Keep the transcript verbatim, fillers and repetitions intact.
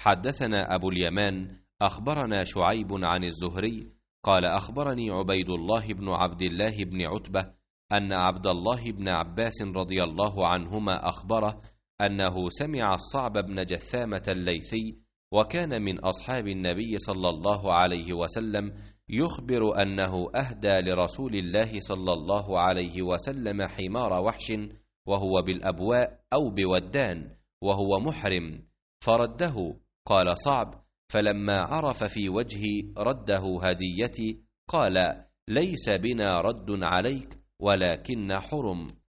حدثنا أبو اليمان أخبرنا شعيب عن الزهري قال أخبرني عبيد الله بن عبد الله بن عتبة أن عبد الله بن عباس رضي الله عنهما أخبره أنه سمع الصعب بن جثامة الليثي وكان من أصحاب النبي صلى الله عليه وسلم يخبر أنه أهدى لرسول الله صلى الله عليه وسلم حمار وحش وهو بالأبواء أو بودان وهو محرم فرده. قال صعب: فلما عرف في وجهي رده هديتي قال: ليس بنا رد عليك ولكن حرم.